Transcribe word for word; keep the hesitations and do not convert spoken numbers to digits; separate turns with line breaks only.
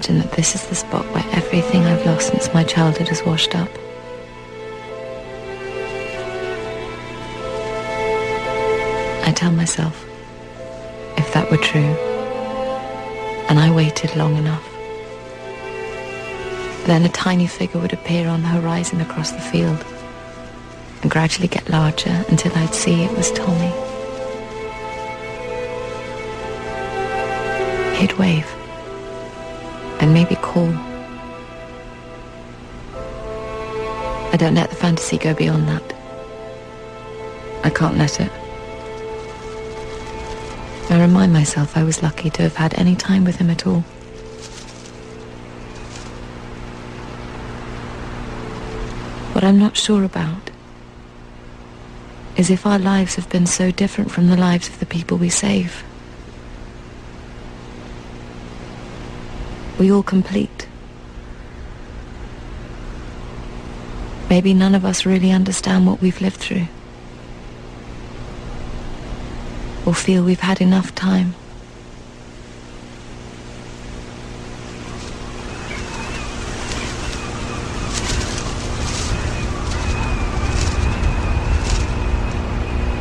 imagine that this is the spot where everything I've lost since my childhood is washed up. I tell myself, if that were true, and I waited long enough, then a tiny figure would appear on the horizon across the field and gradually get larger until I'd see it was Tommy. He'd wave and maybe call. I don't let the fantasy go beyond that. I can't let it. I remind myself I was lucky to have had any time with him at all. What I'm not sure about is if our lives have been so different from the lives of the people we save. We all complete. Maybe none of us really understand what we've lived through, or feel we've had enough time.